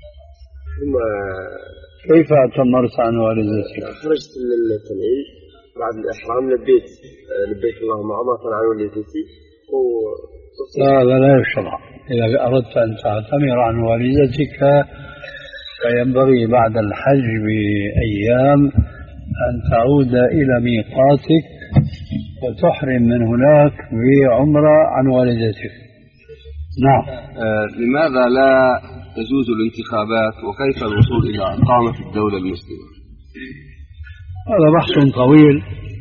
ثم كيف اعتمرت عن والدتك؟ خرجت من التنعيم بعد الإحرام لبيت لبيك اللهم عمرة عن والدتي و لا لا لا يشرع. إذا أردت أن تعتمر عن والدتك فينبغي بعد الحج بأيام أن تعود إلى ميقاتك وتحرم من هناك بعمرة عن والدتك. نعم. آه لماذا لا تجوز الانتخابات وكيف الوصول إلى إقامة الدولة المسلمة؟ هذا بحث طويل.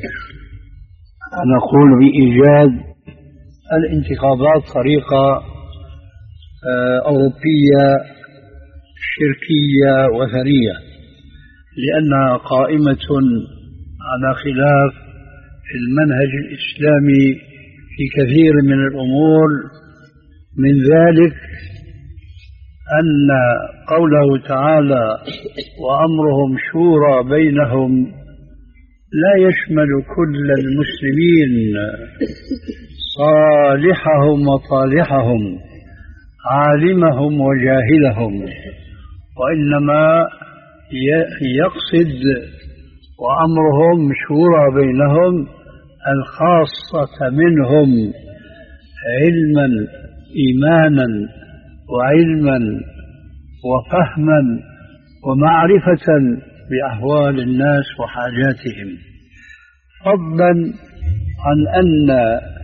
نقول بإيجاد الانتخابات طريقة أوروبية شركية وثنية، لأنها قائمة على خلاف المنهج الإسلامي في كثير من الأمور. من ذلك أن قوله تعالى وأمرهم شورى بينهم لا يشمل كل المسلمين صالحهم وطالحهم عالمهم وجاهلهم، وإنما يقصد وأمرهم شورى بينهم الخاصة منهم علما إيمانا وعلما وفهما ومعرفة بأحوال الناس وحاجاتهم، فضلا عن أن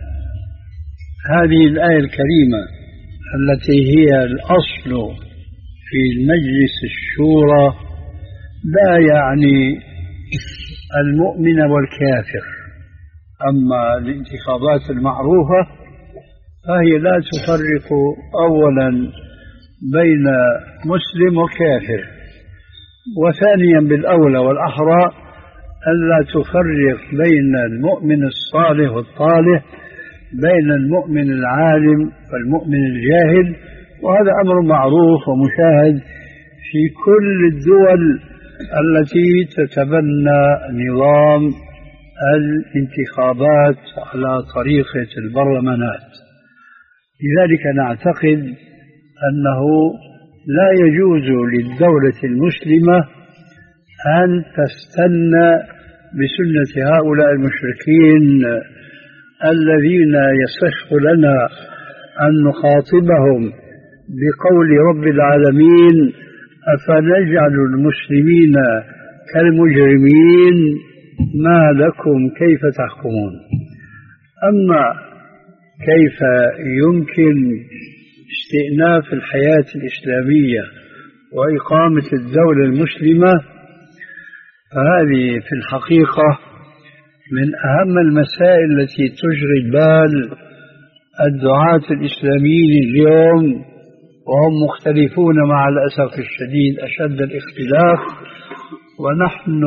هذه الآية الكريمة التي هي الأصل في المجلس الشورى لا يعني المؤمن والكافر. أما الانتخابات المعروفة فهي لا تفرق أولا بين مسلم وكافر، وثانيا بالأولى والأحرى ألا تفرق بين المؤمن الصالح والطالح، بين المؤمن العالم والمؤمن الجاهل، وهذا أمر معروف ومشاهد في كل الدول التي تتبنى نظام الانتخابات على طريقة البرلمانات. لذلك نعتقد أنه لا يجوز للدولة المسلمة أن تستنى بسنة هؤلاء المشركين الذين يصح لنا أن نخاطبهم بقول رب العالمين أفنجعل المسلمين كالمجرمين ما لكم كيف تحكمون. أما كيف يمكن استئناف الحياة الإسلامية وإقامة الدولة المسلمة، فهذه في الحقيقة من أهم المسائل التي تشغل بال الدعاة الإسلاميين اليوم، وهم مختلفون مع الأسف الشديد أشد الاختلاف. ونحن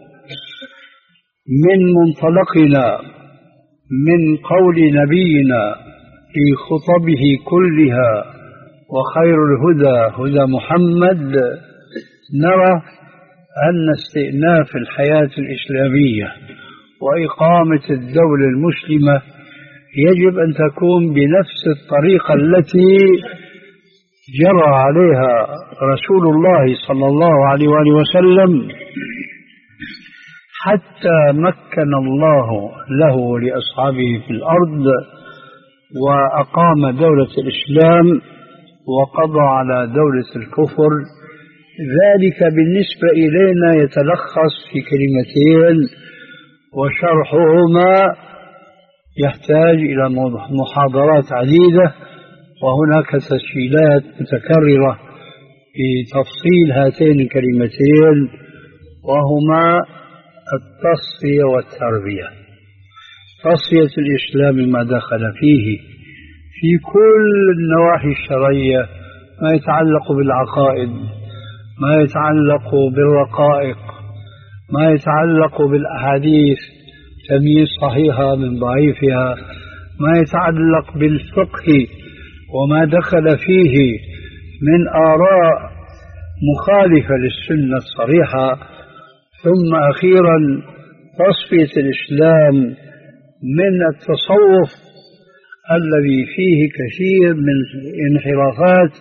من منطلقنا من قول نبينا في خطبه كلها وخير الهدى هدى محمد نرى أن استئناف الحياة الإسلامية وإقامة الدولة المسلمة يجب أن تكون بنفس الطريقة التي جرى عليها رسول الله صلى الله عليه وآله وسلم حتى مكن الله له لأصحابه في الأرض وأقام دولة الإسلام وقضى على دولة الكفر. ذلك بالنسبة إلينا يتلخص في كلمتين، وشرحهما يحتاج إلى محاضرات عديدة، وهناك تسجيلات متكررة في تفصيل هاتين الكلمتين، وهما التصفية والتربية. تصفية الإسلام ما دخل فيه في كل النواحي الشرعية، ما يتعلق بالعقائد، ما يتعلق بالرقائق، ما يتعلق بالأحاديث تمييز صحيحة من ضعيفها، ما يتعلق بالفقه وما دخل فيه من آراء مخالفة للسنة الصريحة. ثم أخيرا تصفية الإسلام من التصوف الذي فيه كثير من الانحرافات،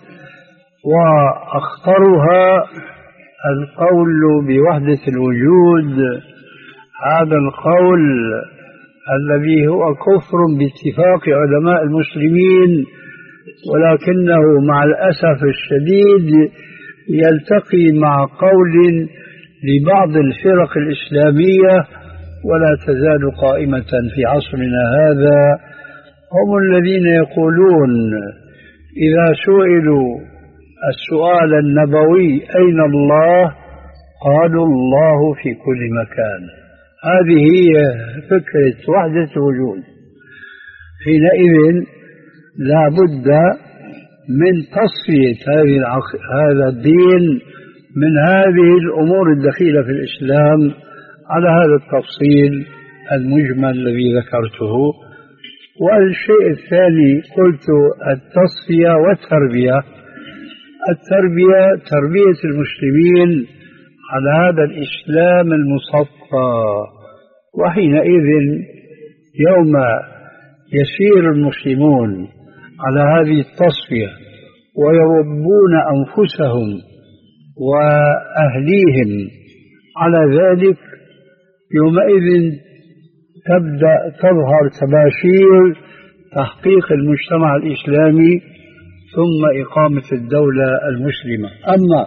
وأخطرها القول بوحدة الوجود هذا القول الذي هو كفر باتفاق علماء المسلمين، ولكنه مع الأسف الشديد يلتقي مع قول لبعض الفرق الإسلامية ولا تزال قائمة في عصرنا هذا. هم الذين يقولون إذا سئلوا السؤال النبوي أين الله قالوا الله في كل مكان. هذه هي فكرة وحدة الوجود. حينئذ لا بد من تصفية هذا الدين من هذه الأمور الدخيلة في الإسلام على هذا التفصيل المجمل الذي ذكرته. والشيء الثاني قلت التصفية والتربية. التربية تربية المسلمين على هذا الإسلام المصفى، وحينئذ يوم يسير المسلمون على هذه التصفية ويربون أنفسهم وأهليهم على ذلك، يومئذ تبدأ تظهر تباشير تحقيق المجتمع الإسلامي ثم إقامة الدولة المسلمة. أما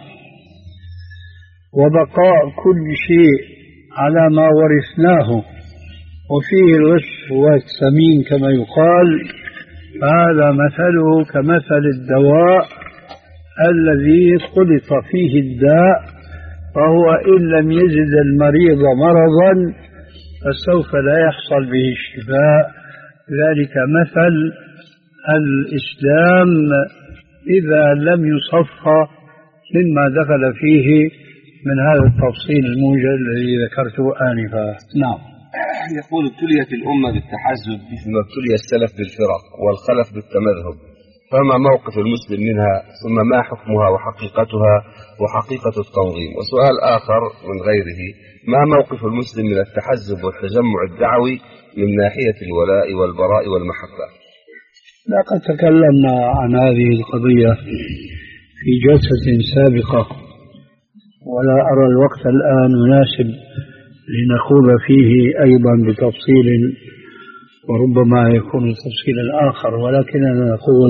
وبقاء كل شيء على ما ورثناه وفيه الغش والسمين كما يقال، فهذا مثله كمثل الدواء الذي خلط فيه الداء، فهو إن لم يزد المريض مرضا فسوف لا يحصل به الشفاء. ذلك مثل الإسلام إذا لم يصفى مما دخل فيه من هذا التفصيل الموجز الذي ذكرته آنفا. نعم. يقول ابتليت الأمة بالتحزب فيما ابتلي السلف بالفرق والخلف بالتمذهب، فما موقف المسلم منها، ثم ما حكمها وحقيقتها وحقيقة التنظيم؟ وسؤال آخر من غيره: ما موقف المسلم من التحزب والتجمع الدعوي من ناحية الولاء والبراء والمحبة؟ لقد تكلمنا عن هذه القضية في جلسة سابقة، ولا أرى الوقت الآن مناسب لنخوض فيه أيضا بتفصيل، وربما يكون تفصيلا آخر، ولكننا نقول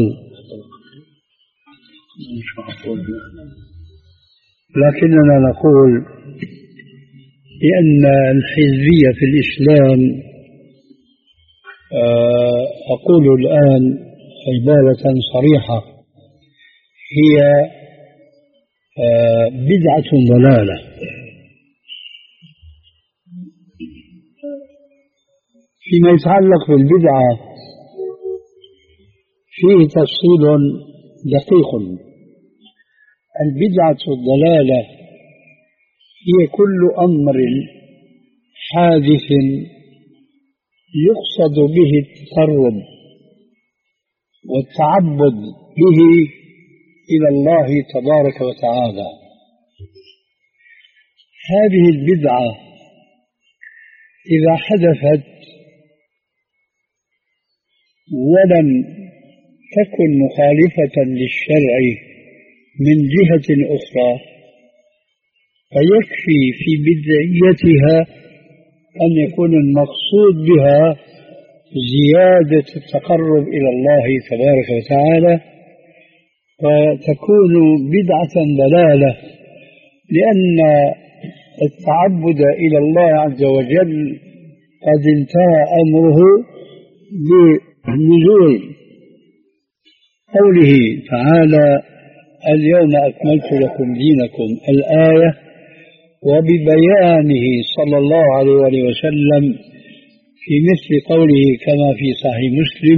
لكننا نقول بأن الحزبية في الإسلام، أقول الآن عبارة صريحة، هي بدعة ضلالة. فيما يتعلق بالبدعة فيه تفصيل دقيق. البدعة الضلالة هي كل أمر حادث يقصد به التقرب والتعبد به إلى الله تبارك وتعالى. هذه البدعة إذا حدثت ولم تكن مخالفة للشرع من جهة أخرى، فيكفي في بدعيتها أن يكون المقصود بها زيادة التقرب إلى الله تبارك وتعالى، فتكون بدعة ضلالة، لأن التعبد إلى الله عز وجل قد انتهى أمره بنزول قوله تعالى: اليوم أكملت لكم دينكم، الآية، وببيانه صلى الله عليه وسلم في مثل قوله كما في صحيح مسلم: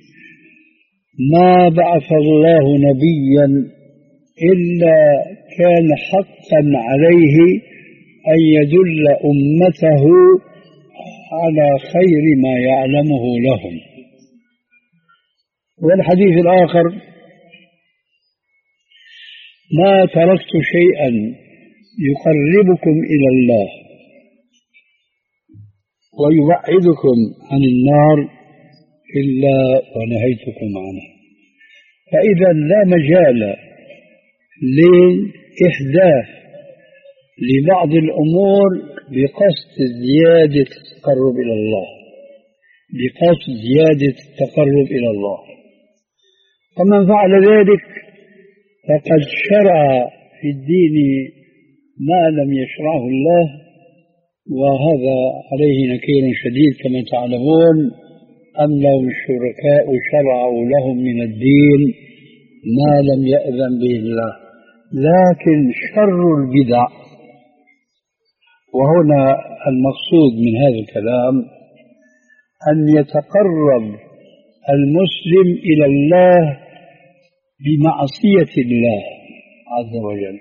ما بعث الله نبيا إلا كان حقا عليه أن يدل أمته على خير ما يعلمه لهم. والحديث الآخر: ما تركت شيئا يقربكم إلى الله ويبعدكم عن النار إلا ونهيتكم عنه. فإذا لا مجال لإحداث لبعض الأمور بقصد زيادة التقرب إلى الله، بقصد زيادة التقرب إلى الله. فمن فعل ذلك فقد شرع في الدين ما لم يشرعه الله، وهذا عليه نكير شديد كما تعلمون. أم لهم الشركاء شرعوا لهم من الدين ما لم يأذن به الله. لكن شر البدع، وهنا المقصود من هذا الكلام أن يتقرب المسلم إلى الله بمعصية الله عز وجل.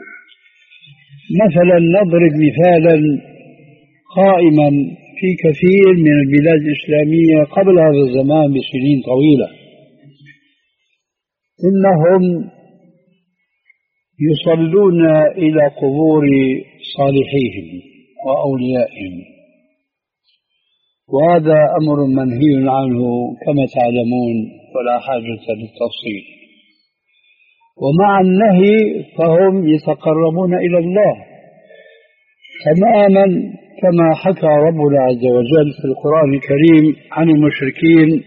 مثلا نضرب مثالا قائما في كثير من البلاد الإسلامية قبل هذا الزمان بسنين طويلة، إنهم يصلون إلى قبور صالحيهم وأوليائهم، وهذا أمر منهي عنه كما تعلمون ولا حاجة للتفصيل. ومع النهي فهم يتقربون إلى الله تماما كما حكى ربنا عز وجل في القرآن الكريم عن المشركين: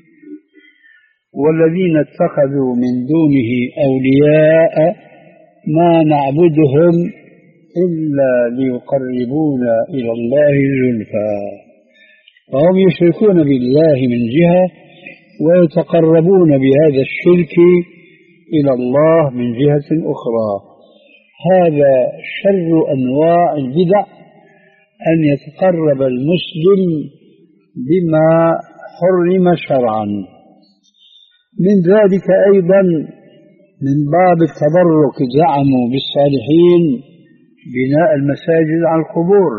والذين اتخذوا من دونه أولياء ما نعبدهم إلا ليقربونا إلى الله زلفى. فهم يشركون بالله من جهة ويتقربون بهذا الشرك إلى الله من جهة أخرى. هذا شر أنواع البدع، أن يتقرب المسلم بما حرم شرعا. من ذلك أيضا من باب التبرك زعموا بالصالحين بناء المساجد على القبور.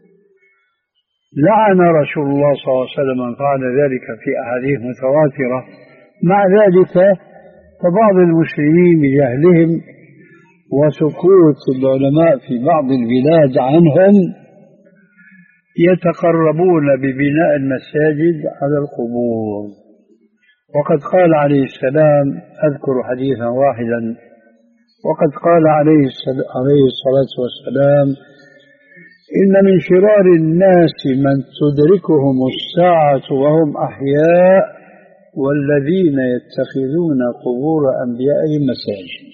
لعن رسول الله صلى الله عليه وسلم من فعل ذلك في أحاديث متواترة. مع ذلك فبعض المسلمين بجهلهم وسكوت العلماء في بعض البلاد عنهم يتقربون ببناء المساجد على القبور. وقد قال عليه السلام، أذكر حديثا واحدا، وقد قال عليه الصلاة والسلام: إن من شرار الناس من تدركهم الساعة وهم أحياء والذين يتخذون قبور أنبيائهم مساجد.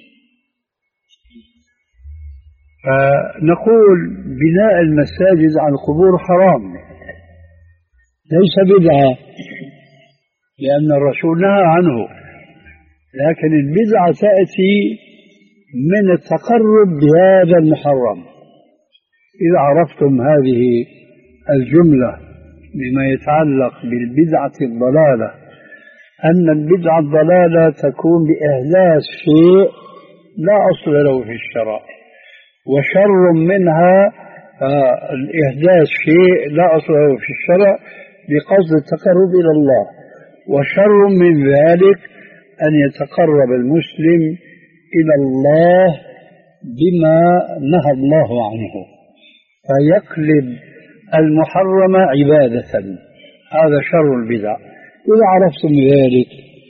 فنقول بناء المساجد على القبور حرام، ليس بدعة، لأن الرسول نهى عنه، لكن البدعة تأتي من التقرب بهذا المحرم. إذا عرفتم هذه الجملة بما يتعلق بالبدعة الضلالة، أن البدعة الضلالة تكون بإحداث شيء لا أصل له في الشرع، وشر منها الإحداث شيء لا أصل له في الشرع بقصد التقرب إلى الله، وشر من ذلك أن يتقرب المسلم إلى الله بما نهى الله عنه فيقلب المحرم عبادة. هذا شر البدع. إذا عرفتم ذلك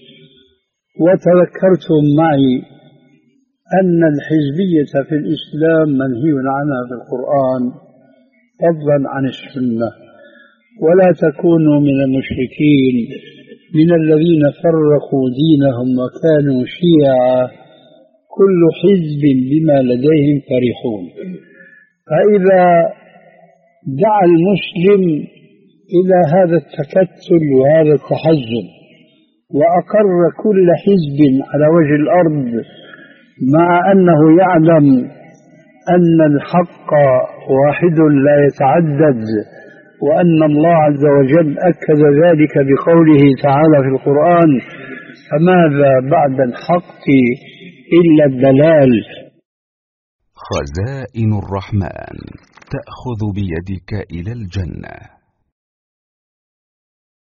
وتذكرتم معي أن الحزبية في الإسلام منهي عنها في القرآن فضلا عن السنة، ولا تكونوا من المشركين من الذين فرقوا دينهم وكانوا شيعا كل حزب بما لديهم فرحون. فإذا دعا المسلم إلى هذا التكتل وهذا التحزب وأقر كل حزب على وجه الأرض مع أنه يعلم أن الحق واحد لا يتعدد، وأن الله عز وجل أكد ذلك بقوله تعالى في القرآن: فماذا بعد الحق إلا الضلال. خزائن الرحمن تأخذ بيدك إلى الجنة.